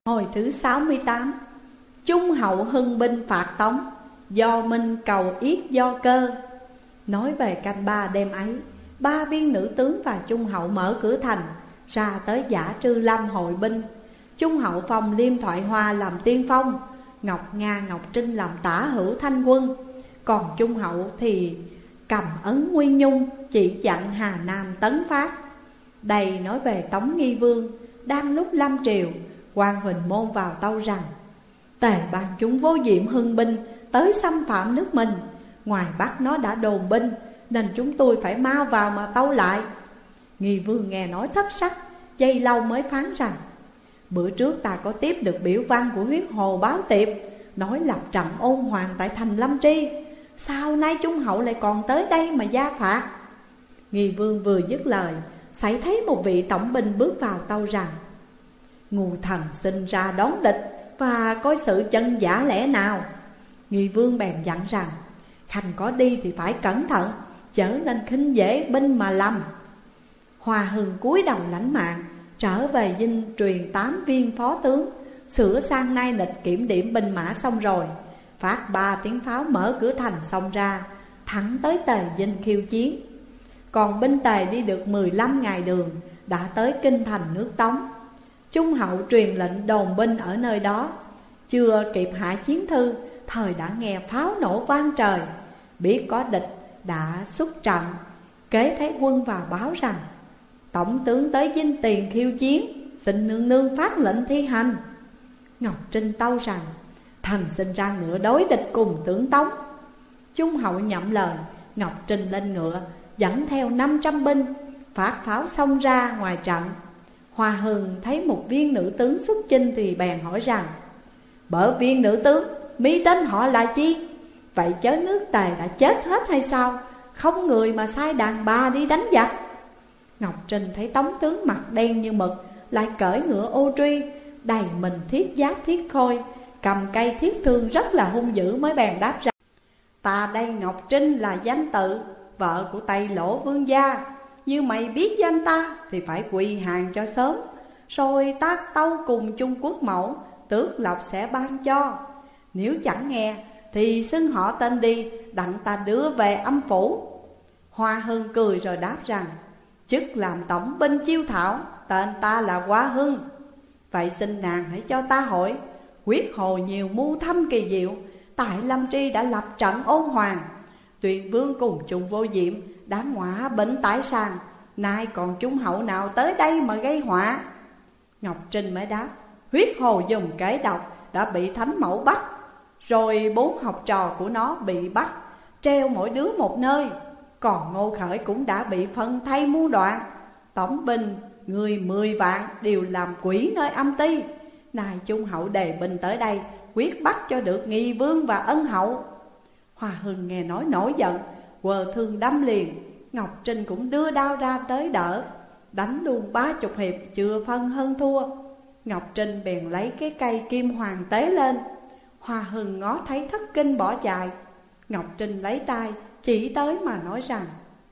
Hồi thứ 68. Trung hậu hưng binh phạt Tống, do Minh cầu yết do Cơ. Nói về canh ba đêm ấy, 3 viên nữ tướng và Trung hậu mở cửa thành, ra tới Giả Trư Lâm hội binh. Trung hậu phong Liêm Thoại Hoa làm tiên phong, Ngọc Nga Ngọc Trinh làm tả hữu thanh quân. Còn Trung hậu thì cầm ấn Nguyên Nhung, chỉ dặn Hà Nam tấn phát. Đây nói về Tống Nghi Vương. Đang lúc lâm triều, quan Huỳnh Môn vào tâu rằng: Tề ban chúng vô diệm hưng binh tới xâm phạm nước mình. Ngoài Bắc nó đã đồn binh, nên chúng tôi phải mau vào mà tâu lại. Nghi Vương nghe nói thất sắc, giây lâu mới phán rằng: Bữa trước ta có tiếp được biểu văn của Huyết Hồ báo tiệp, nói lập trận ôn hoàng tại thành Lâm Tri. Sao nay Trung hậu lại còn tới đây mà gia phạt? Nghi Vương vừa dứt lời, xảy thấy một vị tổng binh bước vào tâu rằng: Ngu thần sinh ra đón địch, và coi sự chân giả lẽ nào. Nghi Vương bèn dặn rằng: Khanh có đi thì phải cẩn thận, chớ nên khinh dễ binh mà lầm. Hòa Hưng cúi đầu lãnh mạng, trở về dinh truyền 8 viên phó tướng, sửa sang nay nịch kiểm điểm binh mã xong rồi, phát 3 tiếng pháo mở cửa thành xông ra, thẳng tới Tề dinh khiêu chiến. Còn binh Tề đi được 15 ngày đường, đã tới kinh thành nước Tống. Trung hậu truyền lệnh đồn binh ở nơi đó. Chưa kịp hạ chiến thư, thời đã nghe pháo nổ vang trời, biết có địch đã xuất trận. Kế thấy quân vào báo rằng: Tổng tướng tới dinh tiền khiêu chiến, xin nương nương phát lệnh thi hành. Ngọc Trinh tâu rằng: Thần sinh ra ngựa đối địch cùng tướng Tống. Trung hậu nhậm lời, Ngọc Trinh lên ngựa, dẫn theo 500 binh, phát pháo xông ra ngoài trận. Hòa Hưng thấy một viên nữ tướng xuất chinh thì bèn hỏi rằng: Bở viên nữ tướng, mi tên họ là chi? Vậy chớ nước Tề đã chết hết hay sao? Không người mà sai đàn bà đi đánh giặc. Ngọc Trinh thấy Tống tướng mặt đen như mực, lại cởi ngựa ô truy, đầy mình thiết giáp thiết khôi, cầm cây thiết thương rất là hung dữ, mới bèn đáp rằng: Ta đây Ngọc Trinh là danh tự, vợ của Tây Lỗ vương gia. Như mày biết danh ta thì phải quỳ hàng cho sớm, rồi tác tâu cùng Trung Quốc mẫu, tước lộc sẽ ban cho. Nếu chẳng nghe thì xưng họ tên đi, đặng ta đưa về âm phủ. Hoa Hưng cười rồi đáp rằng: Chức làm tổng binh chiêu thảo, tên ta là Hoa Hưng. Vậy xin nàng hãy cho ta hỏi: Huyết Hồ nhiều mưu thâm kỳ diệu, tại Lâm Tri đã lập trận ôn hoàng. Tuyền vương cùng Trung Vô Diệm đã ngọa bệnh tại sàn, nay còn Trung hậu nào tới đây mà gây họa? Ngọc Trinh mới đáp: Huyết Hồ dùng kế độc đã bị Thánh Mẫu bắt, rồi 4 học trò của nó bị bắt, treo mỗi đứa một nơi. Còn Ngô Khởi cũng đã bị phân thay muôn đoạn. Tổng binh người 10 vạn đều làm quỷ nơi âm ty. Nay Trung hậu đề binh tới đây, quyết bắt cho được Nghi Vương và Ân hậu. Hòa Hưng nghe nói nổi giận, quờ thương đâm liền. Ngọc Trinh cũng đưa đao ra tới đỡ, đánh luôn 30 hiệp chưa phân hơn thua. Ngọc Trinh bèn lấy cái cây kim hoàng tế lên. Hòa Hưng ngó thấy thất kinh bỏ chạy. Ngọc Trinh lấy tay chỉ tới mà nói rằng: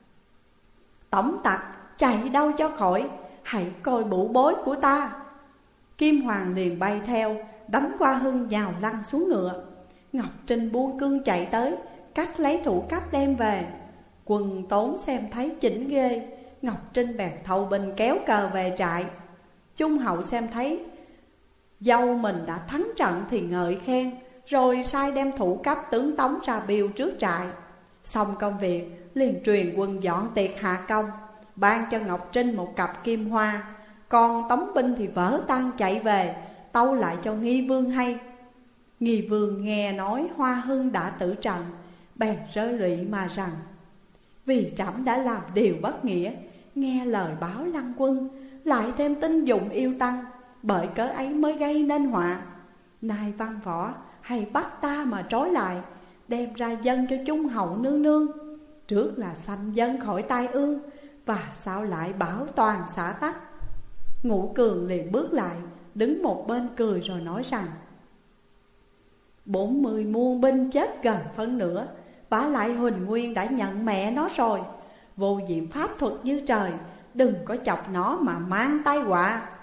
Tổng tặc chạy đâu cho khỏi, hãy coi bụ bối của ta. Kim hoàng liền bay theo, đánh qua Hưng nhào lăn xuống ngựa. Ngọc Trinh buông cương chạy tới, cắt lấy thủ cấp đem về. Quân Tốn xem thấy chỉnh ghê, Ngọc Trinh bèn thâu binh kéo cờ về trại. Trung hậu xem thấy dâu mình đã thắng trận thì ngợi khen, rồi sai đem thủ cấp tướng Tống ra biêu trước trại. Xong công việc liền truyền quân dọn tiệc hạ công, ban cho Ngọc Trinh một cặp kim hoa. Còn Tống binh thì vỡ tan chạy về, tâu lại cho Nghi Vương hay. Nghi Vương nghe nói Hoa Hưng đã tử trận, bèn rơi lụy mà rằng: Vì trẫm đã làm điều bất nghĩa, nghe lời báo lăng quân, lại thêm tin dụng yêu tăng, bởi cớ ấy mới gây nên họa. Nay văn võ hay bắt ta mà trói lại, đem ra dâng cho Trung hậu nương nương. Trước là sanh dân khỏi tai ương, và sao lại bảo toàn xã tắc. Ngũ Cường liền bước lại, đứng một bên cười rồi nói rằng: 40 muôn binh chết gần phân nửa, vả lại Huỳnh Nguyên đã nhận mẹ nó rồi. Vô diệm pháp thuật như trời, đừng có chọc nó mà mang tai họa.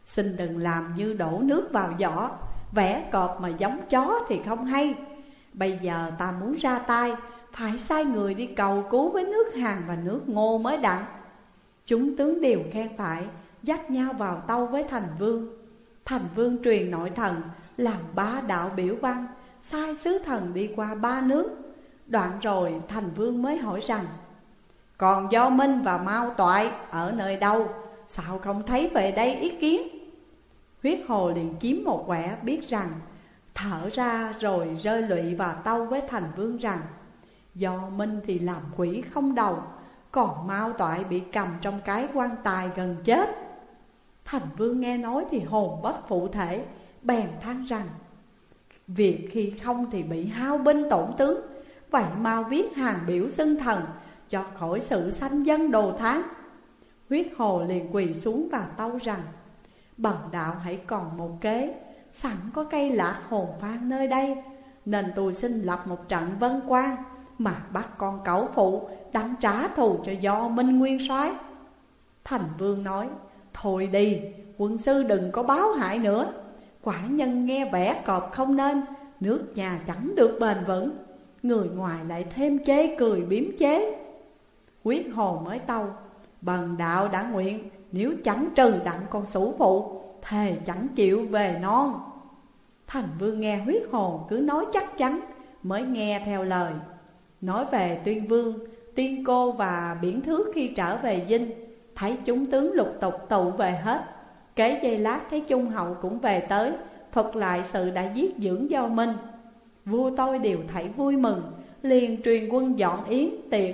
Xin đừng làm như đổ nước vào giỏ, vẽ cọp mà giống chó thì không hay. Bây giờ ta muốn ra tay, phải sai người đi cầu cứu với nước Hàn và nước Ngô mới đặng. Chúng tướng đều khen phải, dắt nhau vào tâu với thành vương. Thành vương truyền nội thần làm 3 đạo biểu văn, sai sứ thần đi qua 3 nước. Đoạn rồi thành vương mới hỏi rằng: còn Do Minh và Mao Toại ở nơi đâu, sao không thấy về đây ý kiến? Huyết Hồ liền kiếm một quẻ, biết rằng, thở ra rồi rơi lụy và tâu với thành vương rằng: Do Minh thì làm quỷ không đầu, còn Mao Toại bị cầm trong cái quan tài gần chết. Thành vương nghe nói thì hồn bất phụ thể, bèn than rằng: việc khi không thì bị hao binh tổn tướng, vậy mau viết hàng biểu xưng thần, cho khỏi sự sanh dân đồ thán. Huyết Hồ liền quỳ xuống và tâu rằng: bần đạo hãy còn một kế, sẵn có cây lạc hồn phan nơi đây, nên tôi xin lập một trận vân quan, mà bắt con cẩu phụ đặng trả thù cho Do Minh nguyên soái. Thành vương nói: thôi đi, quân sư đừng có báo hại nữa. Quả nhân nghe vẻ cọp không nên, nước nhà chẳng được bền vững, người ngoài lại thêm chê cười biếm chế. Huyết Hồ mới tâu: bần đạo đã nguyện, nếu chẳng trừ đặng con sủ phụ, thề chẳng chịu về non. Thành vương nghe Huyết Hồ cứ nói chắc chắn, mới nghe theo lời. Nói về Tuyên Vương, Tiên Cô và Biển Thước khi trở về Dinh, thấy chúng tướng lục tục tụ về hết. Kế giây lát thấy Trung Hậu cũng về tới, thuật lại sự đã giết dưỡng Do Minh. Vua tôi đều thấy vui mừng, liền truyền quân dọn yến tiệc.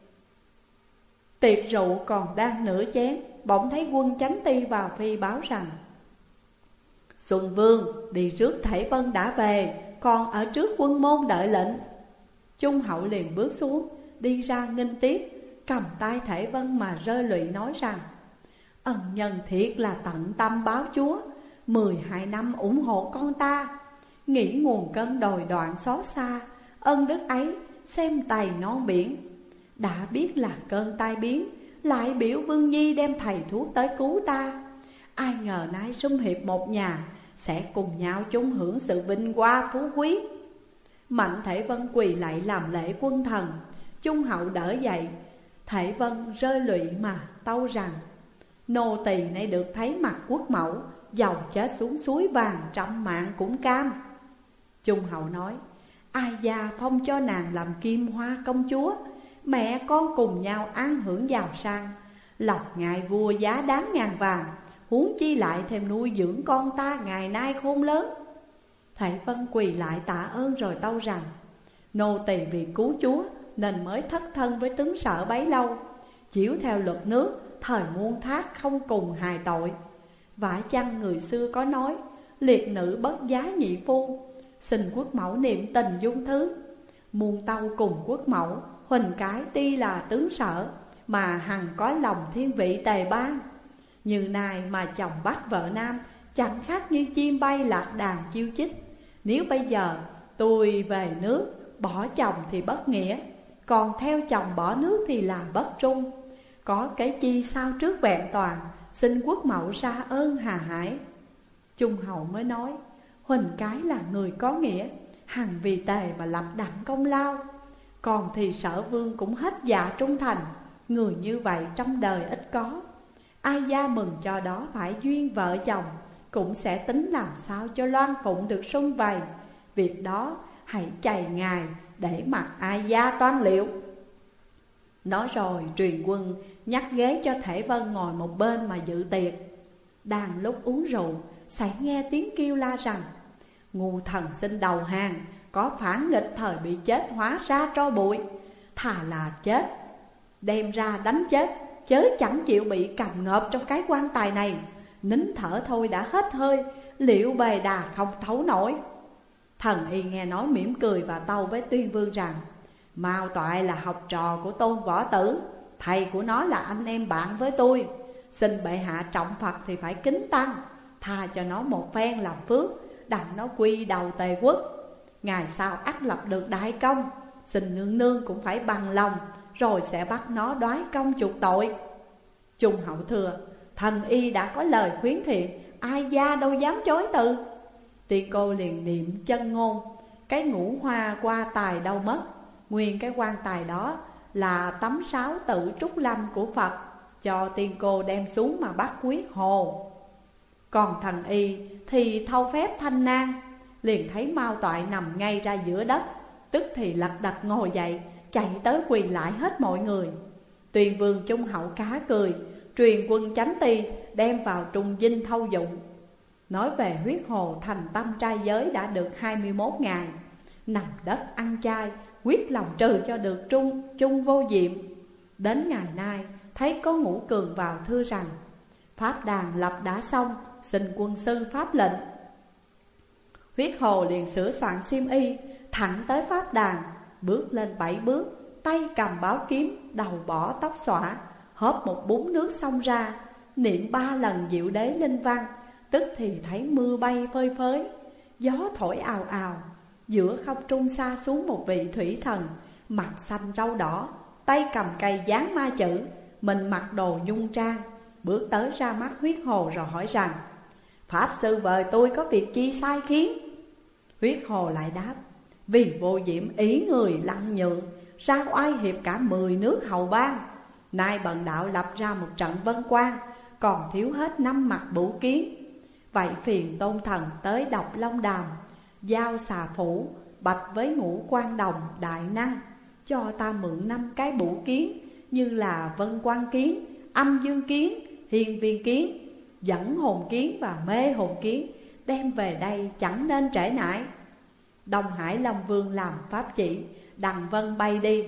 Tiệc rượu còn đang nửa chén, bỗng thấy quân Chánh Ti vào phi báo rằng: Xuân Vương đi trước Thể Vân đã về, còn ở trước quân môn đợi lệnh. Trung Hậu liền bước xuống, đi ra nghênh tiếp, cầm tay Thể Vân mà rơi lụy nói rằng: ân nhân thiệt là tận tâm báo chúa, 12 năm ủng hộ con ta, nghĩ nguồn cơn đồi đoạn xót xa, ân đức ấy xem tày non biển. Đã biết là cơn tai biến, lại biểu Vương Nhi đem thầy thuốc tới cứu ta. Ai ngờ nay sum hiệp một nhà, sẽ cùng nhau chung hưởng sự vinh hoa phú quý. Mạnh Thể Vân quỳ lại làm lễ quân thần. Trung Hậu đỡ dậy, Thể Vân rơi lụy mà tâu rằng: nô tỳ nay được thấy mặt quốc mẫu, dầu chết xuống suối vàng trăm mạng cũng cam. Trung Hậu nói: ai già phong cho nàng làm Kim Hoa công chúa, mẹ con cùng nhau an hưởng giàu sang. Lộc ngài vua giá đáng ngàn vàng, huống chi lại thêm nuôi dưỡng con ta ngày nay khôn lớn. Thể Vân quỳ lại tạ ơn rồi tâu rằng: nô tỳ vì cứu chúa nên mới thất thân với tướng Sở bấy lâu, chiếu theo luật nước thời muôn thác không cùng hài tội. Vả chăng người xưa có nói: liệt nữ bất giá nhị phu, xin quốc mẫu niệm tình dung thứ. Muôn tâu cùng quốc mẫu, Huỳnh cái tuy là tướng Sở, mà hằng có lòng thiên vị Tề Ban. Như này mà chồng bắt vợ nam, chẳng khác như chim bay lạc đàn chiêu chích. Nếu bây giờ tôi về nước, bỏ chồng thì bất nghĩa, còn theo chồng bỏ nước thì là bất trung. Có cái chi sao trước vẹn toàn, xin quốc mẫu ra ơn hà hải. Trung Hậu mới nói: Huỳnh cái là người có nghĩa, hằng vì Tề mà lập đặng công lao. Còn thì Sở Vương cũng hết dạ trung thành, người như vậy trong đời ít có. Ai gia mừng cho đó phải duyên vợ chồng, cũng sẽ tính làm sao cho loan phụng được sum vầy. Việc đó hãy chày ngài để mặc ai gia toan liệu. Nói rồi truyền quân nhắc ghế cho Thể Vân ngồi một bên mà dự tiệc. Đang lúc uống rượu, xảy nghe tiếng kêu la rằng: ngu thần xin đầu hàng, có phản nghịch thời bị chết hóa ra tro bụi. Thà là chết, đem ra đánh chết, chớ chẳng chịu bị cầm ngợp trong cái quan tài này. Nín thở thôi đã hết hơi, liệu bề đà không thấu nổi. Thần y nghe nói mỉm cười và tâu với Tuyên Vương rằng: Mao Toại là học trò của Tôn Võ Tử, thầy của nó là anh em bạn với tôi. Xin bệ hạ trọng Phật thì phải kính tăng, tha cho nó một phen làm phước, đặng nó quy đầu Tề quốc. Ngày sau ắt lập được đại công, xin nương nương cũng phải bằng lòng, rồi sẽ bắt nó đoái công chuộc tội. Trung Hậu thưa: thần y đã có lời khuyến thiện, ai gia đâu dám chối từ. Tiên cô liền niệm chân ngôn, cái ngũ hoa qua tài đâu mất. Nguyên cái quan tài đó là tấm sáo tự trúc lâm của Phật, cho tiên cô đem xuống mà bắt Huyết Hồ. Còn thần y thì thâu phép thanh nang, liền thấy Mao Toại nằm ngay ra giữa đất, tức thì lật đật ngồi dậy, chạy tới quỳ lại hết mọi người. Tuyền Vương Trung Hậu cá cười, truyền quân Chánh Ti đem vào trùng dinh thâu dụng. Nói về Huyết Hồ thành tâm trai giới đã được 21 ngày, nằm đất ăn chay, quyết lòng trừ cho được chung vô diệm. Đến ngày nay thấy có Ngũ Cường vào thưa rằng: pháp đàn lập đã xong, xin quân sư pháp lệnh. Huyết Hồ liền sửa soạn xiêm y, thẳng tới pháp đàn, bước lên 7 bước, tay cầm báo kiếm, đầu bỏ tóc xõa, hớp một búng nước xông ra, niệm 3 lần Diệu Đế linh văn. Tức thì thấy mưa bay phơi phới, gió thổi ào ào. Giữa không trung xa xuống một vị thủy thần, mặt xanh râu đỏ, tay cầm cây dán ma chữ, mình mặc đồ nhung trang, bước tới ra mắt Huyết Hồ rồi hỏi rằng: pháp sư vời tôi có việc chi sai khiến? Huyết Hồ lại đáp: vì vô diệm ý người lăng nhượng, ra oai hiệp cả 10 nước hầu bang. Nay bần đạo lập ra một trận vân quan, còn thiếu hết 5 mặt bửu kiến. Vậy phiền tôn thần tới độc Long Đàm, giao xà phủ, bạch với Ngũ Quan Đồng đại năng, cho ta mượn 5 cái bửu kiến, như là vân quan kiến, âm dương kiến, hiên viên kiến, dẫn hồn kiến và mê hồn kiến, đem về đây chẳng nên trễ nải. Đông Hải Long Vương làm pháp chỉ, đằng vân bay đi.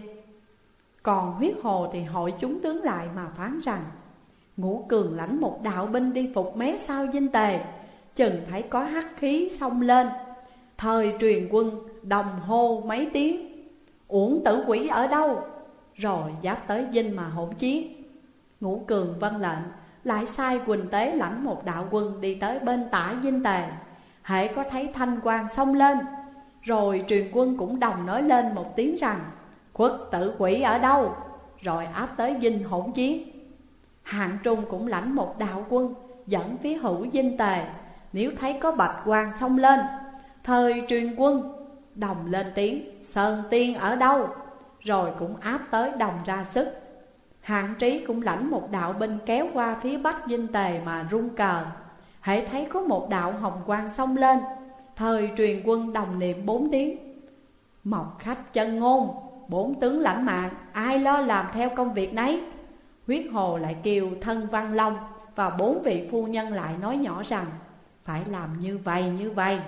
Còn Huyết Hồ thì hội chúng tướng lại mà phán rằng: Ngũ Cường lãnh một đạo binh đi phục mé sau dinh tề, chừng thấy có hắc khí xông lên. Thời truyền quân đồng hô mấy tiếng: uổng tử quỷ ở đâu? Rồi giáp tới dinh mà hỗn chiến. Ngũ Cường vâng lệnh, lại sai Quỳnh Tế lãnh một đạo quân đi tới bên tả dinh tề. Hễ có thấy thanh quang xông lên, rồi truyền quân cũng đồng nói lên một tiếng rằng: khuất tử quỷ ở đâu? Rồi áp tới dinh hỗn chiến. Hạng Trung cũng lãnh một đạo quân dẫn phía hữu dinh tề. Nếu thấy có bạch quang xông lên, thời truyền quân đồng lên tiếng: Sơn Tiên ở đâu? Rồi cũng áp tới đồng ra sức. Hạng Trí cũng lãnh một đạo binh kéo qua phía bắc dinh tề mà rung cờ. Hễ thấy có một đạo hồng quang xông lên, thời truyền quân đồng niệm 4 tiếng: Mộc khách chân ngôn, 4 tướng lãnh mạng, ai lo làm theo công việc nấy. Huyết Hồ lại kêu thân Văn Long và 4 vị phu nhân lại nói nhỏ rằng: phải làm như vậy như vậy.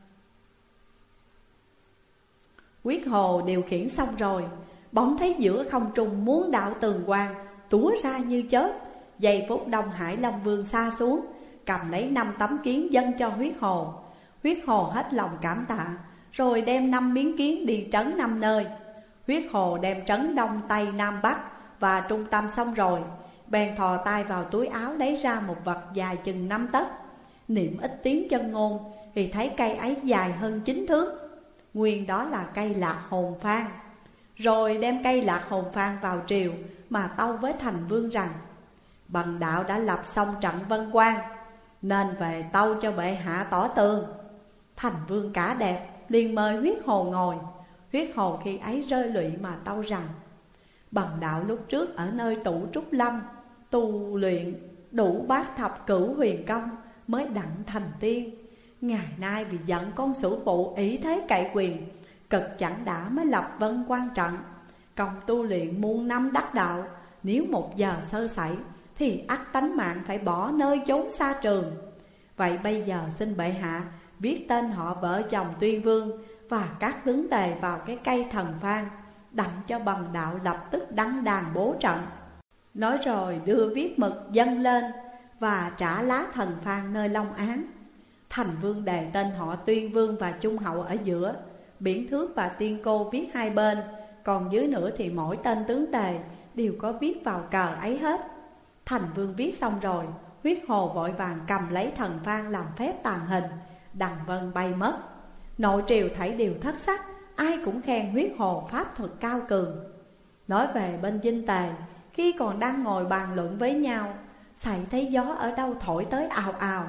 Huyết Hồ điều khiển xong rồi, bỗng thấy giữa không trung muốn đạo tường quang túa ra như chớp. Giây phút Đông Hải Long Vương xa xuống, cầm lấy 5 tấm kiến dâng cho Huyết Hồ. Huyết Hồ hết lòng cảm tạ, rồi đem 5 miếng kiến đi trấn 5 nơi. Huyết Hồ đem trấn Đông Tây Nam Bắc và trung tâm xong rồi, bèn thò tay vào túi áo lấy ra một vật dài chừng 5 tấc. Niệm ít tiếng chân ngôn thì thấy cây ấy dài hơn 9 thước. Nguyên đó là cây lạc hồn phan. Rồi đem cây lạc hồn phan vào triều mà tâu với thành vương rằng: bần đạo đã lập xong trận vân quan, nên về tâu cho bệ hạ tỏ tường. Thành vương cả đẹp liền mời Huyết Hồ ngồi. Huyết Hồ khi ấy rơi lụy mà tâu rằng: bần đạo lúc trước ở nơi tụ trúc lâm tu luyện đủ bát thập cửu huyền công mới đặng thành tiên. Ngày nay vì giận con sử phụ ý thế cậy quyền, cực chẳng đã mới lập vân quan trận. Công tu luyện muôn năm đắc đạo, nếu 1 giờ sơ sẩy thì ắt tánh mạng phải bỏ nơi chốn xa trường. Vậy bây giờ xin bệ hạ viết tên họ vợ chồng Tuyên Vương và các tướng tề vào cái cây thần phan, đặng cho bần đạo lập tức đăng đàn bố trận. Nói rồi đưa viết mực dâng lên và trả lá thần phan nơi Long Án. Thành vương đề tên họ Tuyên Vương và Trung Hậu ở giữa, Biển Thước và Tiên Cô viết hai bên, còn dưới nữa thì mỗi tên tướng tề đều có viết vào cờ ấy hết. Thành vương viết xong rồi, Huyết Hồ vội vàng cầm lấy thần phan làm phép tàn hình, đằng vân bay mất. Nội triều thấy đều thất sắc, ai cũng khen Huyết Hồ pháp thuật cao cường. Nói về bên dinh tề, khi còn đang ngồi bàn luận với nhau, xảy thấy gió ở đâu thổi tới ào ào,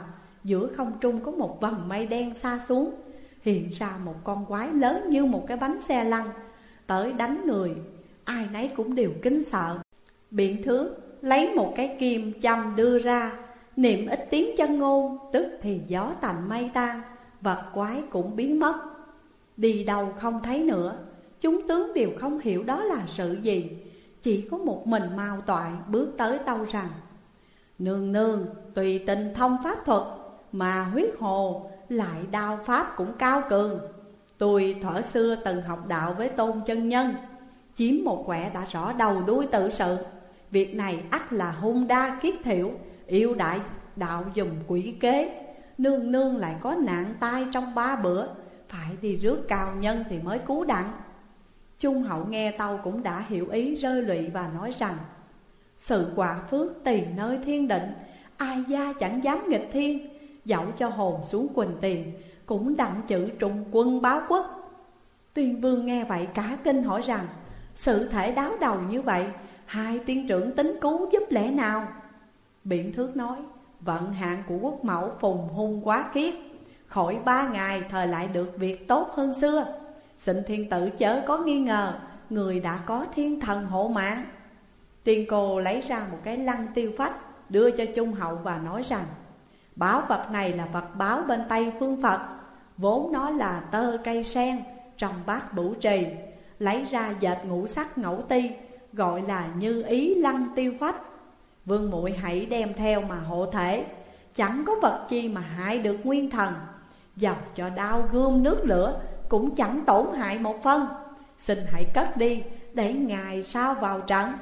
giữa không trung có một vầng mây đen xa xuống, hiện ra một con quái lớn như một cái bánh xe lăn, tới đánh người, ai nấy cũng đều kính sợ. Biện Thước lấy một cái kim châm đưa ra, niệm ít tiếng chân ngôn, tức thì gió tạnh mây tan, vật quái cũng biến mất. Đi đâu không thấy nữa, chúng tướng đều không hiểu đó là sự gì. Chỉ có một mình Mao Toại bước tới tâu rằng: Nương nương tùy tình thông pháp thuật, mà huyết hồ lại đao pháp cũng cao cường. Tôi thuở xưa từng học đạo với Tôn chân nhân, chiếm một quẻ đã rõ đầu đuôi tự sự. Việc này ắt là hung đa kiết thiểu, yêu đại đạo dùng quỷ kế. Nương nương lại có nạn tai trong 3 bữa, phải đi rước cao nhân thì mới cứu đặng. Trung hậu nghe tâu cũng đã hiểu ý, rơi lụy và nói rằng: Sự quả phước tùy nơi thiên định, ai gia chẳng dám nghịch thiên. Dẫu cho hồn xuống Quỳnh Tiền, cũng đặng chữ trung quân báo quốc. Tuyên vương nghe vậy cả kinh hỏi rằng: Sự thể đáo đầu như vậy, hai tiên trưởng tính cứu giúp lẽ nào? Biện Thước nói: Vận hạn của quốc mẫu phùng hung quá kiết, khỏi 3 ngày thời lại được việc tốt hơn xưa. Xin thiên tử chớ có nghi ngờ, người đã có thiên thần hộ mạng. Tiên cô lấy ra một cái lăng tiêu phách, đưa cho Trung hậu và nói rằng: Bảo vật này là vật báo bên Tây phương Phật, vốn nó là tơ cây sen trong bát bửu trì, lấy ra dệt ngũ sắc ngẫu ti, gọi là như ý lăng tiêu phách. Vương muội hãy đem theo mà hộ thể, chẳng có vật chi mà hại được nguyên thần. Dầu cho đao gươm nước lửa cũng chẳng tổn hại một phân. Xin hãy cất đi để ngày sau vào trận.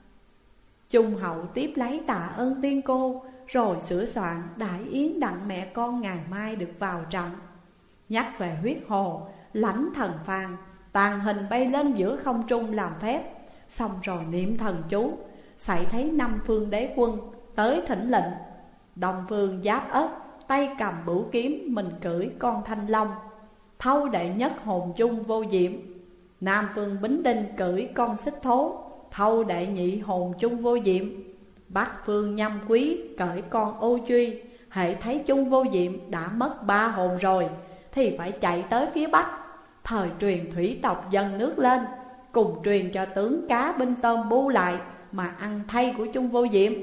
Trung hậu tiếp lấy tạ ơn tiên cô, rồi sửa soạn đại yến đặng mẹ con ngày mai được vào trận. Nhắc về huyết hồ, lãnh thần phàn, tàn hình bay lên giữa không trung làm phép. Xong rồi niệm thần chú, xảy thấy 5 phương đế quân tới thỉnh lệnh. Đông phương Giáp Ất tay cầm bửu kiếm, mình cưỡi con thanh long. Thâu đệ nhất hồn chung vô diệm. Nam phương Bính Đinh cưỡi con xích thố, thâu đệ nhị hồn chung vô diệm. Bắc phương Nhâm Quý cởi con ô truy, hệ thấy chung vô diệm đã mất 3 hồn rồi, thì phải chạy tới phía Bắc. Thời truyền thủy tộc dâng nước lên, cùng truyền cho tướng cá binh tôm bu lại mà ăn thay của chung vô diệm.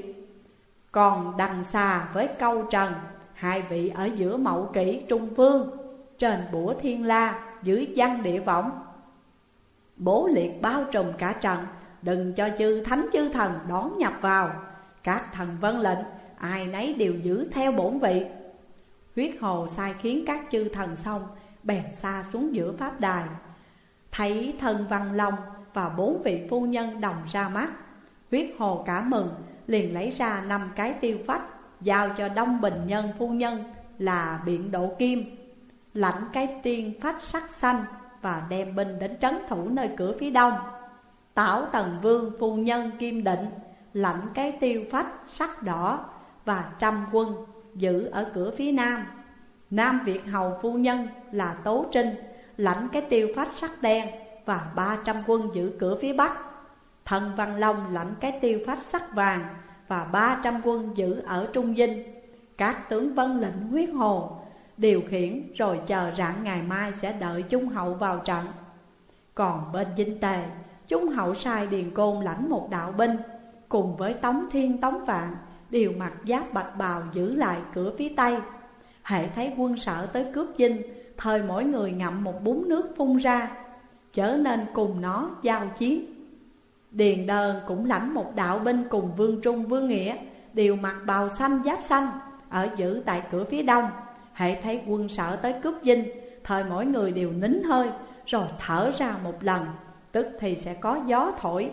Còn Đằng Xà với Câu Trần, hai vị ở giữa Mậu Kỷ Trung Phương, trên bủa Thiên La, dưới Văn Địa Võng. Bố liệt bao trùm cả trận, đừng cho chư thánh chư thần đón nhập vào. Các thần vâng lệnh, ai nấy đều giữ theo bổn vị. Huyết hồ sai khiến các chư thần xong, bèn xa xuống giữa pháp đài. Thấy thần Văn Long và 4 vị phu nhân đồng ra mắt, huyết hồ cả mừng, liền lấy ra 5 cái tiêu phách, giao cho Đông Bình Nhân phu nhân là Biện Độ Kim, lãnh cái tiên phách sắc xanh và đem binh đến trấn thủ nơi cửa phía đông. Tảo Tần Vương phu nhân Kim Định lãnh cái tiêu phách sắc đỏ và trăm quân giữ ở cửa phía nam. Nam Việt hầu phu nhân là Tố Trinh lãnh cái tiêu phách sắc đen và 300 quân giữ cửa phía bắc. Thần Văn Long lãnh cái tiêu phách sắc vàng và 300 quân giữ ở Trung Dinh. Các tướng vân lệnh huyết hồ, điều khiển rồi chờ rạng ngày mai sẽ đợi Trung hậu vào trận. Còn bên Dinh Tề, Trung hậu sai Điền Côn lãnh một đạo binh, cùng với Tống Thiên Tống Vạn đều mặc giáp bạch bào giữ lại cửa phía tây. Hễ thấy quân sở tới cướp Dinh, thời mỗi người ngậm một búng nước phun ra, chớ nên cùng nó giao chiến. Điền Đơn cũng lãnh một đạo binh cùng Vương Trung Vương Nghĩa, đều mặc bào xanh giáp xanh, ở giữ tại cửa phía đông. Hễ thấy quân sở tới cướp Dinh, thời mỗi người đều nín hơi, rồi thở ra một lần, tức thì sẽ có gió thổi,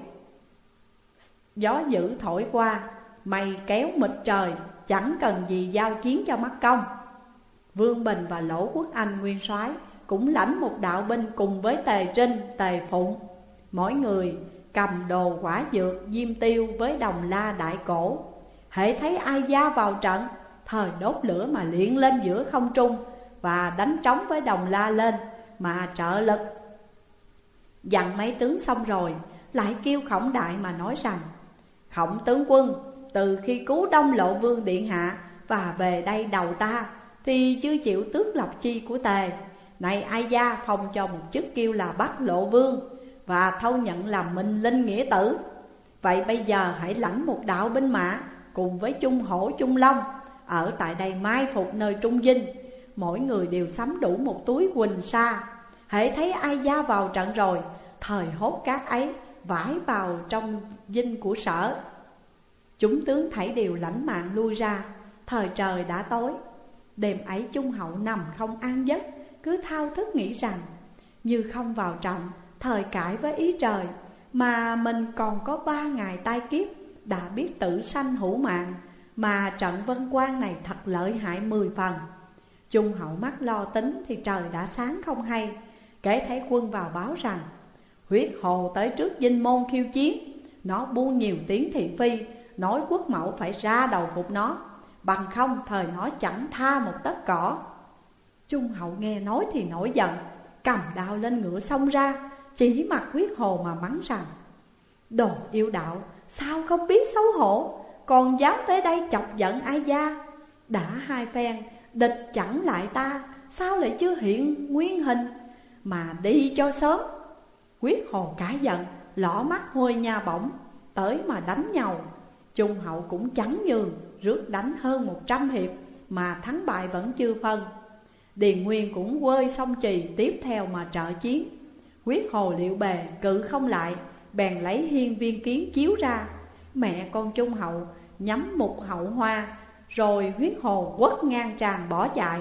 gió dữ thổi qua, mây kéo mịt trời, chẳng cần gì giao chiến cho mất công. Vương Bình và Lỗ Quốc Anh nguyên soái cũng lãnh một đạo binh cùng với Tề Trinh, Tề Phụng, mỗi người cầm đồ quả dược diêm tiêu với đồng la đại cổ. Hễ thấy ai gia vào trận, thời đốt lửa mà liệng lên giữa không trung, và đánh trống với đồng la lên mà trợ lực. Dặn mấy tướng xong rồi, lại kêu Khổng Đại mà nói rằng: Khổng tướng quân, từ khi cứu Đông Lộ Vương điện hạ, và về đây đầu ta, thì chưa chịu tước lộc chi của Tề. Này Ai Gia phong cho một chức kêu là Bắc Lộ Vương, và thâu nhận làm Minh Linh nghĩa tử. Vậy bây giờ hãy lãnh một đạo binh mã cùng với Trung Hổ Trung Long, ở tại đây mai phục nơi Trung Dinh. Mỗi người đều sắm đủ một túi quỳnh sa. Hễ thấy Ai Gia vào trận rồi, thời hốt cát ấy vải vào trong dinh của Sở. Chúng tướng thảy đều lãnh mạng lui ra. Thời trời đã tối. Đêm ấy Trung Hậu nằm không an giấc, cứ thao thức nghĩ rằng như không vào trận, thời cãi với ý trời, mà mình còn có 3 ngày tai kiếp, đã biết tự sanh hữu mạng. Mà trận Vân Quan này thật lợi hại 10 phần. Trung Hậu mắt lo tính thì trời đã sáng không hay. Kể thấy quân vào báo rằng Huyết Hồ tới trước dinh môn khiêu chiến. Nó buông nhiều tiếng thị phi, nói quốc mẫu phải ra đầu phục nó, bằng không thời nó chẳng tha một tấc cỏ. Trung Hậu nghe nói thì nổi giận, cầm đao lên ngựa xông ra, chỉ mặt Huyết Hồ mà mắng rằng: Đồ yêu đạo, sao không biết xấu hổ, còn dám tới đây chọc giận Ai Gia. Đã 2 phen, địch chẳng lại ta, sao lại chưa hiện nguyên hình, mà đi cho sớm. Huyết Hồ cả giận, lỏ mắt hôi nha bỏng, tới mà đánh nhau. Trung Hậu cũng chẳng nhường, rước đánh hơn 100 hiệp, mà thắng bại vẫn chưa phân. Điền Nguyên cũng quơi song chì tiếp theo mà trợ chiến. Huyết Hồ liệu bề cự không lại, bèn lấy hiên viên kiến chiếu ra. Mẹ con Trung Hậu nhắm một hậu hoa, rồi Huyết Hồ quất ngang tràn bỏ chạy.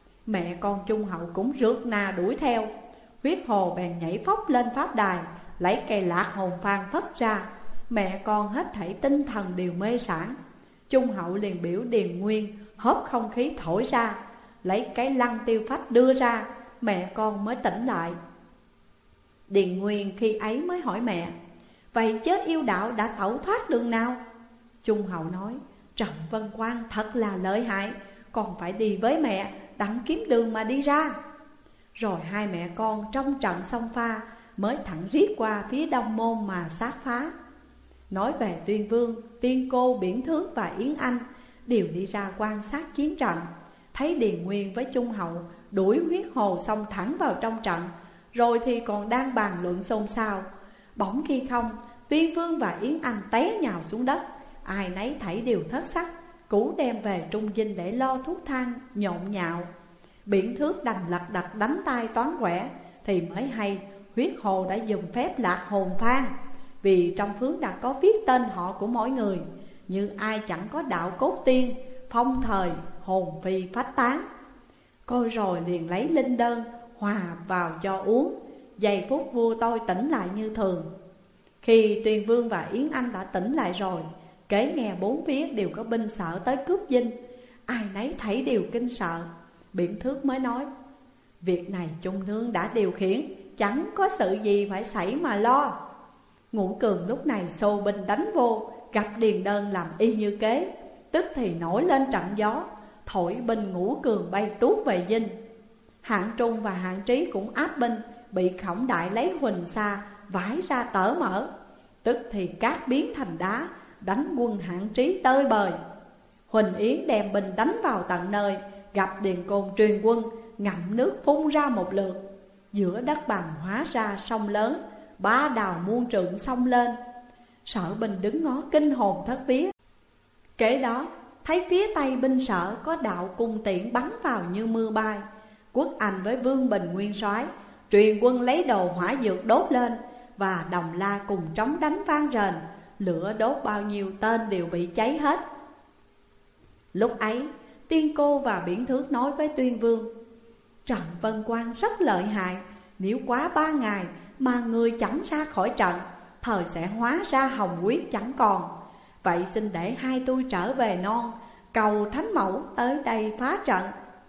Mẹ con Trung Hậu cũng rượt nà đuổi theo. Huyết Hồ bèn nhảy phóc lên pháp đài, lấy cây lạc hồn phan phất ra. Mẹ con hết thảy tinh thần đều mê sản. Trung Hậu liền biểu Điền Nguyên hớp không khí thổi ra, lấy cái lăng tiêu phách đưa ra. Mẹ con mới tỉnh lại. Điền Nguyên khi ấy mới hỏi mẹ: Vậy chớ yêu đạo đã tẩu thoát đường nào? Trung Hậu nói: Trận Vân Quan thật là lợi hại, còn phải đi với mẹ đặng kiếm đường mà đi ra. Rồi hai mẹ con trong trận song pha mới thẳng riết qua phía đông môn mà sát phá. Nói về Tuyên Vương, Tiên Cô, Biển Thước và Yến Anh đều đi ra quan sát chiến trận. Thấy Điền Nguyên với Trung Hậu đuổi Huyết Hồ xông thẳng vào trong trận, rồi thì còn đang bàn luận xôn xao. Bỗng khi không, Tuyên Vương và Yến Anh té nhào xuống đất. Ai nấy thảy đều thất sắc, cũ đem về Trung Dinh để lo thuốc thang nhộn nhạo. Biển Thước đành lật đật đánh tay toán quẻ, thì mới hay Huyết Hồ đã dùng phép lạc hồn phan. Vì trong phướng đã có viết tên họ của mỗi người, như ai chẳng có đạo cốt tiên, phong thời hồn phi phách tán. Coi rồi liền lấy linh đơn hòa vào cho uống. Giây phút vua tôi tỉnh lại như thường. Khi Tuyên Vương và Yến Anh đã tỉnh lại rồi, kể nghe bốn phía đều có binh Sở tới cướp dinh. Ai nấy thấy đều kinh sợ. Biển Thước mới nói: Việc này Trung Nương đã điều khiển, chẳng có sự gì phải xảy mà lo. Ngũ Cường lúc này xô binh đánh vô, gặp Điền Đơn làm y như kế. Tức thì nổi lên trận gió, thổi binh Ngũ Cường bay tuốt về dinh. Hạng Trung và Hạng Trí cũng áp binh, bị Khổng Đại lấy huỳnh sa vải ra tở mở. Tức thì cát biến thành đá, đánh quân Hạng Trí tơi bời. Huỳnh Yến đem binh đánh vào tận nơi, gặp Điền Côn truyền quân, ngậm nước phun ra một lượt. Giữa đất bằng hóa ra sông lớn, 3 đào muôn trượng xông lên. Sở binh đứng ngó kinh hồn thất vía. Kế đó thấy phía tây binh Sở có đạo cung tiễn bắn vào như mưa bay. Quốc Anh với Vương Bình nguyên soái truyền quân lấy đồ hỏa dược đốt lên, và Đồng La cùng trống đánh vang rền. Lửa đốt bao nhiêu tên đều bị cháy hết. Lúc ấy Tiên Cô và Biển Thước nói với Tuyên Vương: Trận Vân Quan rất lợi hại, nếu quá 3 ngày mà người chẳng ra khỏi trận, thời sẽ hóa ra hồng quyết chẳng còn. Vậy xin để hai tôi trở về non, cầu Thánh Mẫu tới đây phá trận.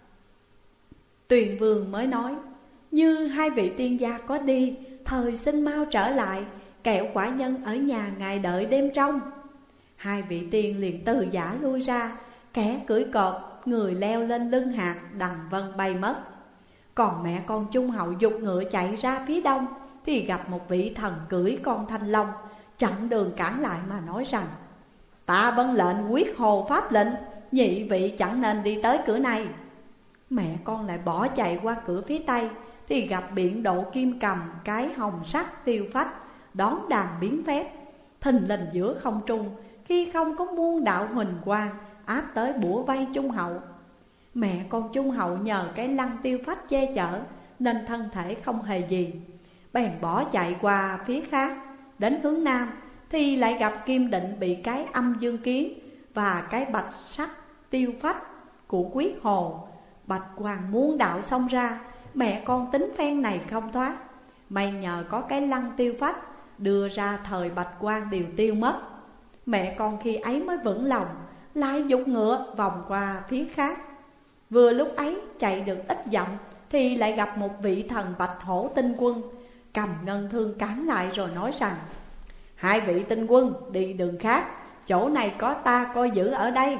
Tuyền Vương mới nói: Như hai vị tiên gia có đi, thời xin mau trở lại, kẻo quả nhân ở nhà ngài đợi đêm trong. Hai vị tiên liền từ giả lui ra, kẻ cưỡi cọp, người leo lên lưng hạt, đằng vân bay mất. Còn mẹ con Trung Hậu giục ngựa chạy ra phía đông, thì gặp một vị thần cưỡi con thanh long, chặn đường cản lại mà nói rằng: Ta vâng lệnh Huyết Hồ pháp lệnh, nhị vị chẳng nên đi tới cửa này. Mẹ con lại bỏ chạy qua cửa phía tây, thì gặp biển Độ Kim cầm cái hồng sắc tiêu phách đón đàn biến phép, thình lình giữa không trung, khi không có muôn đạo huỳnh quang áp tới bủa vây Trung Hậu. Mẹ con Trung Hậu nhờ cái lăng tiêu phách che chở nên thân thể không hề gì, bèn bỏ chạy qua phía khác. Đến hướng nam thì lại gặp Kim Định bị cái âm dương kiến và cái bạch sắc tiêu phách của Quyết Hồ. Bạch Hoàng muôn đạo xông ra, mẹ con tính phen này không thoát. May nhờ có cái lăng tiêu phách đưa ra, thời Bạch Quan đều tiêu mất. Mẹ con khi ấy mới vững lòng, lại giục ngựa vòng qua phía khác. Vừa lúc ấy chạy được ít dặm thì lại gặp một vị thần Bạch Hổ tinh quân, cầm ngân thương cản lại rồi nói rằng: hai vị tinh quân đi đường khác, chỗ này có ta coi giữ ở đây.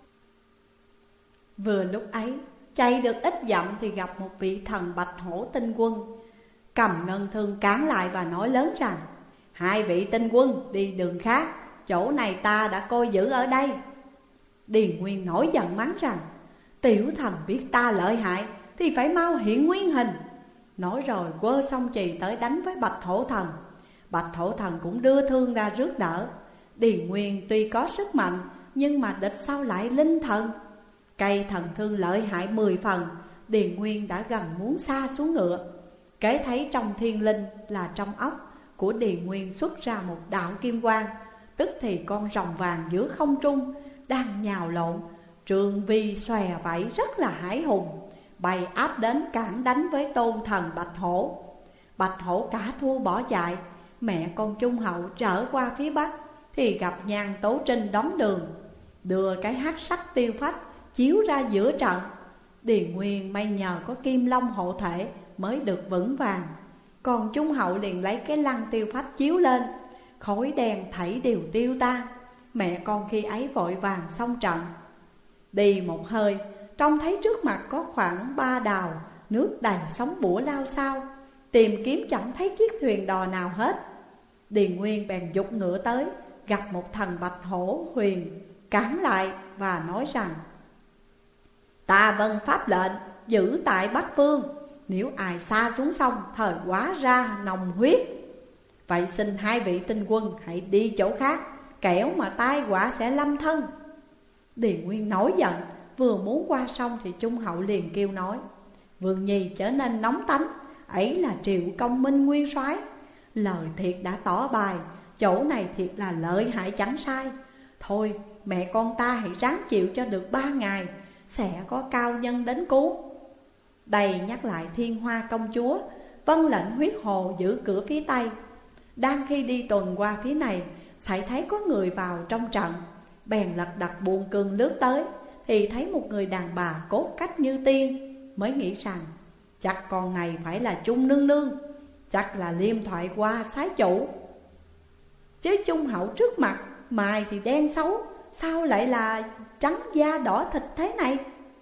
Vừa lúc ấy chạy được ít dặm thì gặp một vị thần Bạch Hổ tinh quân, cầm ngân thương cản lại và nói lớn rằng: hai vị tinh quân đi đường khác, chỗ này ta đã coi giữ ở đây. Điền Nguyên nổi giận mắng rằng: tiểu thần biết ta lợi hại thì phải mau hiện nguyên hình. Nói rồi quơ song chì tới đánh với Bạch Hổ thần. Bạch Hổ thần cũng đưa thương ra rước đỡ. Điền Nguyên tuy có sức mạnh, nhưng mà địch sao lại linh thần. Cây thần thương lợi hại 10 phần, Điền Nguyên đã gần muốn sa xuống ngựa. Kế thấy trong thiên linh là trong óc của Điền Nguyên xuất ra một đạo kim quang, tức thì con rồng vàng giữa không trung đang nhào lộn, trường vi xòe vẫy rất là hải hùng, bày áp đến cản đánh với tôn thần Bạch Hổ. Bạch Hổ cả thua bỏ chạy. Mẹ con Trung Hậu trở qua phía bắc thì gặp Nhan Tố Trinh đóng đường, đưa cái hắc sắc tiêu phách chiếu ra giữa trận. Điền Nguyên may nhờ có Kim Long hộ thể mới được vững vàng. Còn Trung Hậu liền lấy cái lăng tiêu phách chiếu lên, khói đen thảy đều tiêu tan. Mẹ con khi ấy vội vàng xong trận. Đi một hơi, trông thấy trước mặt có khoảng 3 đào, nước đầy sóng bủa lao sao, tìm kiếm chẳng thấy chiếc thuyền đò nào hết. Điền Nguyên bèn giục ngựa tới, gặp một thần Bạch Hổ huyền, cản lại và nói rằng: ta vâng pháp lệnh giữ tại Bắc Phương, nếu ai xa xuống sông thời quá ra nồng huyết. Vậy xin hai vị tinh quân hãy đi chỗ khác, kẻo mà tai họa sẽ lâm thân. Điền Nguyên nổi giận, vừa muốn qua sông thì Trung Hậu liền kêu nói: Vương Nhi trở nên nóng tánh, ấy là Triệu Công Minh nguyên soái. Lời thiệt đã tỏ bài, chỗ này thiệt là lợi hại chẳng sai. Thôi mẹ con ta hãy ráng chịu cho được 3 ngày, sẽ có cao nhân đến cứu. Đây nhắc lại Thiên Hoa công chúa vâng lệnh Huyết Hồ giữ cửa phía tây. Đang khi đi tuần qua phía này, xảy thấy có người vào trong trận, bèn lật đật buồn cương lướt tới, thì thấy một người đàn bà cốt cách như tiên, mới nghĩ rằng chắc con này phải là Trung nương nương, chắc là Liêm Thoại qua sái chủ. Chứ Trung Hậu trước mặt mày thì đen xấu, sao lại là trắng da đỏ thịt thế này?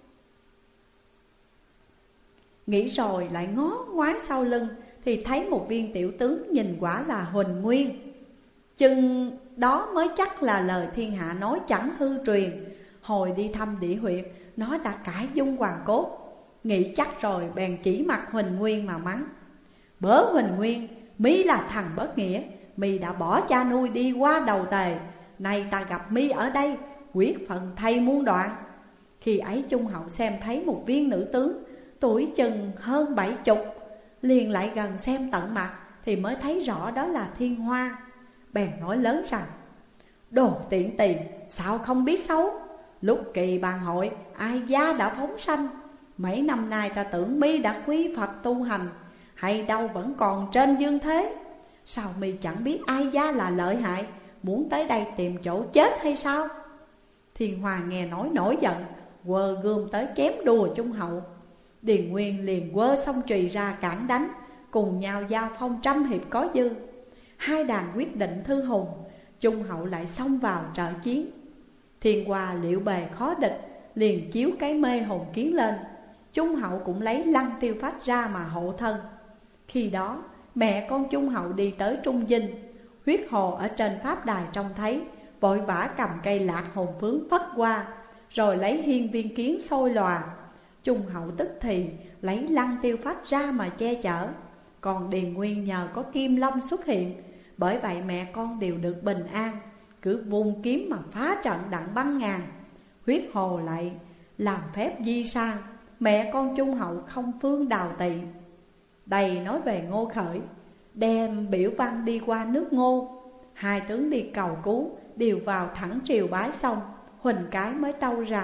Nghĩ rồi lại ngó ngoái sau lưng, thì thấy một viên tiểu tướng nhìn quả là Huỳnh Nguyên. Chừng đó mới chắc là lời thiên hạ nói chẳng hư truyền. Hồi đi thăm địa huyệt, nó đã cải dung hoàng cốt. Nghĩ chắc rồi bèn chỉ mặt Huỳnh Nguyên mà mắng: Bớ Huỳnh Nguyên, mi là thằng bất nghĩa, mi đã bỏ cha nuôi đi qua đầu tề. Nay ta gặp mi ở đây, quyết phần thay muôn đoạn. Khi ấy Trung Hậu xem thấy một viên nữ tướng, tuổi chừng hơn 70, liền lại gần xem tận mặt, thì mới thấy rõ đó là Thiên Hoa. Bèn nói lớn rằng: Đồ tiện tỳ, sao không biết xấu? Lúc kỳ bàn hội, ai gia đã phóng sanh. Mấy năm nay ta tưởng mi đã quý Phật tu hành, hay đâu vẫn còn trên dương thế. Sao mi chẳng biết ai gia là lợi hại, muốn tới đây tìm chỗ chết hay sao? Thiên Hoa nghe nói nổi giận, quơ gươm tới chém đùa Trung Hậu. Điền Nguyên liền quơ song chùy ra cản đánh, cùng nhau giao phong trăm hiệp có dư. Hai đàn quyết định thư hùng, Trung Hậu lại xông vào trợ chiến. Thiên Hoa liệu bề khó địch, liền chiếu cái mê hồn kiến lên. Trung Hậu cũng lấy lăng tiêu phách ra mà hộ thân. Khi đó mẹ con Trung Hậu đi tới Trung Dinh. Huyết Hồ ở trên pháp đài trông thấy, vội vã cầm cây lạc hồn phướng phất qua, rồi lấy hiên viên kiến sôi lòa. Trung hậu tức thì lấy lăng tiêu phách ra mà che chở. Còn Điền Nguyên nhờ có Kim Long xuất hiện, bởi vậy mẹ con đều được bình an. Cứ vung kiếm mà phá trận đặng băng ngàn. Huyết hồ lại làm phép di sang, mẹ con Trung hậu không phương đào tị. Đây nói về Ngô Khởi, đem biểu văn đi qua nước Ngô. Hai tướng đi cầu cứu đều vào thẳng triều bái xong. Huỳnh Cái mới tâu rằng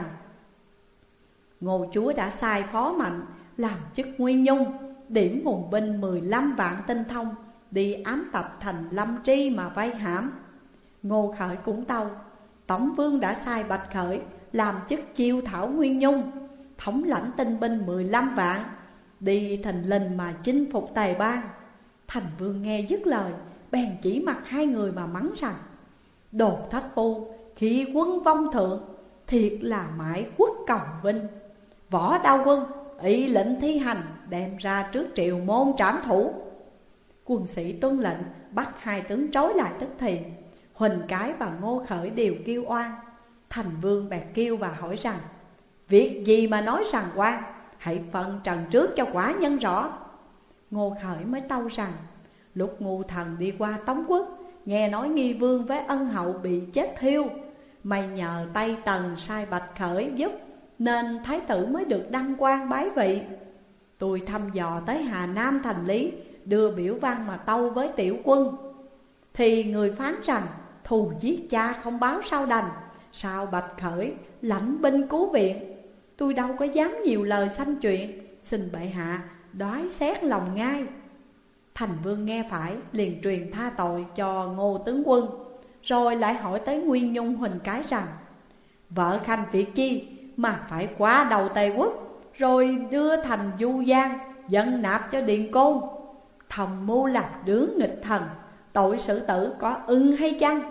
Ngô chúa đã sai Phó Mạnh làm chức Nguyên Nhung, điểm hùng binh 15 vạn tinh thông, đi ám tập thành Lâm Tri mà vây hãm. Ngô Khởi cũng tâu Tống Vương đã sai Bạch Khởi làm chức chiêu thảo Nguyên Nhung, thống lãnh tinh binh 15 vạn, đi thành lình mà chinh phục Tề Bang. Thành Vương nghe dứt lời, bèn chỉ mặt hai người mà mắng rằng đồ thất phu, khi quân vong thượng, thiệt là mãi quốc cộng vinh. Võ Đao Quân ý lệnh thi hành, đem ra trước triệu môn trảm thủ. Quân sĩ tuân lệnh bắt hai tướng trói lại tức thì. Huỳnh Cái và Ngô Khởi đều kêu oan. Thành Vương bèn kêu và hỏi rằng việc gì mà nói rằng oan, hãy phân trần trước cho quả nhân rõ. Ngô Khởi mới tâu rằng lúc Ngu Thần đi qua Tống Quốc, nghe nói Nghi Vương với Ân Hậu bị chết thiêu, mày nhờ Tây Tần sai Bạch Khởi giúp, nên thái tử mới được đăng quang bái vị. Tôi thăm dò tới Hà Nam thành Lý, đưa biểu văn mà tâu với tiểu quân, thì người phán rằng thù giết cha không báo sao đành, sao Bạch Khởi lãnh binh cứu viện. Tôi đâu có dám nhiều lời sanh chuyện, xin bệ hạ đoái xét lòng ngay. Thành Vương nghe phải, liền truyền tha tội cho Ngô tướng quân. Rồi lại hỏi tới Nguyên Nhung Huỳnh Cái rằng vợ khanh việc chi mà phải qua đầu Tề Quốc, rồi đưa thành Du Giang dâng nạp cho Điền Côn, thầm mưu làm đứa nghịch thần, tội xử tử có ưng hay chăng?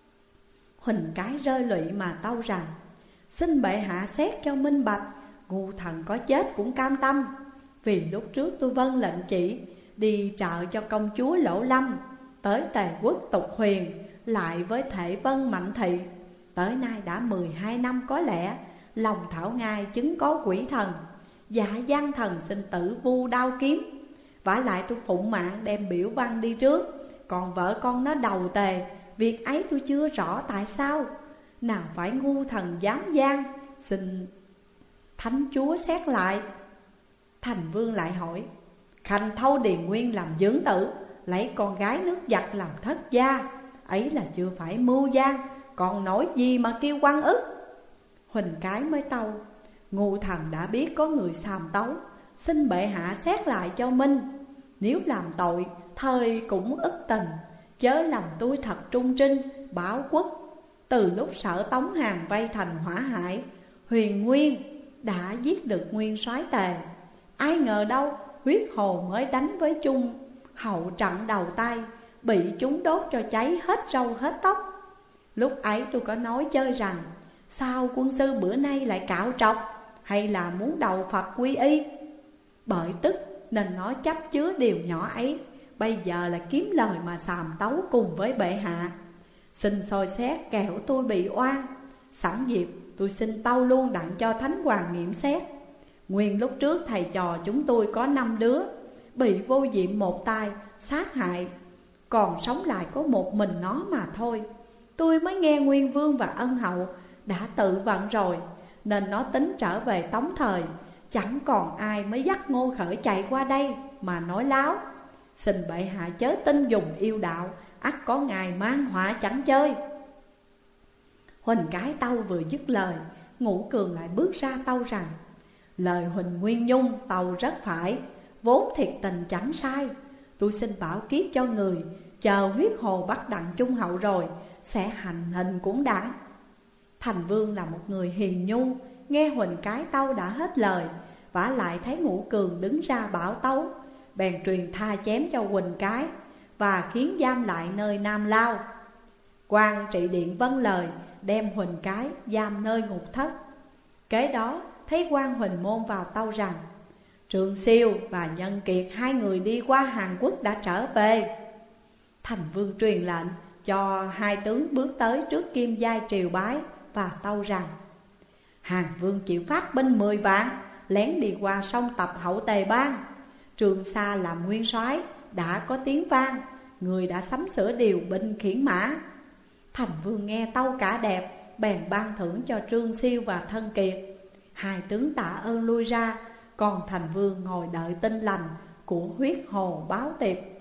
Huỳnh Cái rơi lụy mà tâu rằng xin bệ hạ xét cho minh bạch, Ngu Thần có chết cũng cam tâm. Vì lúc trước tôi vâng lệnh chỉ đi trợ cho công chúa Lỗ Lâm tới Tề Quốc tục huyền, lại với Thể Vân Mạnh Thị. Tới nay đã 12 năm có lẽ, lòng thảo ngai chứng có quỷ thần, dạ gian thần sinh tử vu đao kiếm. Vả lại tôi phụng mạng đem biểu văn đi trước, còn vợ con nó đầu Tề, việc ấy tôi chưa rõ tại sao. Nào phải ngu thần dám gian, xin thánh chúa xét lại. Thành Vương lại hỏi khanh thâu Điền Nguyên làm dưỡng tử, lấy con gái nước giặc làm thất gia, ấy là chưa phải mưu gian, còn nói gì mà kêu oan ức? Huỳnh Cái mới tâu Ngu thần đã biết có người xàm tấu, xin bệ hạ xét lại cho minh. Nếu làm tội thời cũng ức tình, chớ làm tôi thật trung trinh báo quốc. Từ lúc Sở Tống Hàn vây thành hỏa hải, Huyền Nguyên đã giết được nguyên soái Tề. Ai ngờ đâu huyết hồ mới đánh với Trung hậu trận đầu tay, bị chúng đốt cho cháy hết râu hết tóc. Lúc ấy tôi có nói chơi rằng sao quân sư bữa nay lại cạo trọc, hay là muốn đầu Phật quy y? Bởi tức nên nó chấp chứa điều nhỏ ấy, bây giờ là kiếm lời mà xàm tấu cùng với bệ hạ. Xin soi xét kẻo tôi bị oan. Sẵn dịp tôi xin tâu luôn đặng cho Thánh Hoàng nghiệm xét. Nguyên lúc trước thầy trò chúng tôi có 5 đứa, bị vô diệm một tay sát hại, còn sống lại có một mình nó mà thôi. Tôi mới nghe Nguyên Vương và Ân Hậu đã tự vận rồi, nên nó tính trở về Tống thời. Chẳng còn ai mới dắt Ngô Khởi chạy qua đây mà nói láo. Xin bệ hạ chớ tin dùng yêu đạo, ắt có ngày mang họa chẳng chơi. Huỳnh Cái tâu vừa dứt lời, Ngũ Cường lại bước ra tâu rằng lời Huỳnh Nguyên Nhung tâu rất phải, vốn thiệt tình chẳng sai. Tôi xin bảo kiếp cho người, chờ huyết hồ bắt đặng Trung hậu rồi sẽ hành hình cũng đặng. Thành Vương là một người hiền nhu, nghe Huỳnh Cái tâu đã hết lời, vả lại thấy Ngũ Cường đứng ra bảo tấu, bèn truyền tha chém cho Huỳnh Cái và khiến giam lại nơi Nam Lao. Quan trị điện vâng lời, đem Huỳnh Cái giam nơi ngục thất. Kế đó thấy quan Huỳnh Môn vào tâu rằng Trương Siêu và Nhân Kiệt hai người đi qua Hàn Quốc đã trở về. Thành Vương truyền lệnh cho hai tướng bước tới trước Kim Giai triều bái và tâu rằng Hàn Vương chịu phát binh 10 vạn, lén đi qua sông tập hậu Tề Bang. Trương Sa làm nguyên soái, đã có tiếng vang, người đã sắm sửa điều binh khiển mã. Thành Vương nghe tâu cả đẹp, bèn ban thưởng cho Trương Siêu và Thân Kiệt. Hai tướng tạ ơn lui ra, còn Thành Vương ngồi đợi tin lành của huyết hồ báo tiệp.